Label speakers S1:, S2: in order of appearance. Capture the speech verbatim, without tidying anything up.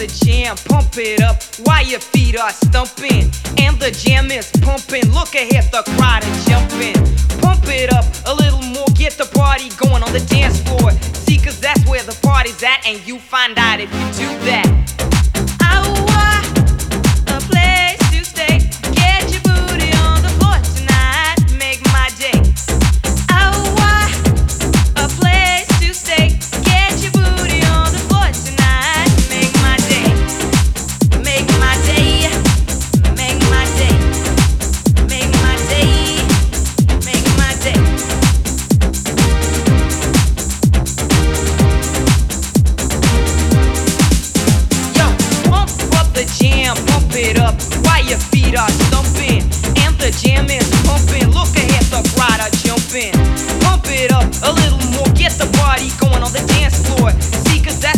S1: the jam, pump it up while your feet are stumping. And the jam is pumping, look ahead, the crowd is jumping. Pump it up a little more, get the party going on the dance floor. See, cause that's where the party's at, and you find out if you do that. I want a place to stay, get your booty on the floor tonight, make my day. I want a place to stay, get your booty on the floor tonight, make my day, make my day, make my day, make my day, make my day. Yo, pump up the jam, pump it up while your feet are stumping. And the jam is pumping, look ahead, the crowd are jumping. Pump it up a little more, get the party going on the dance floor. See, cause that's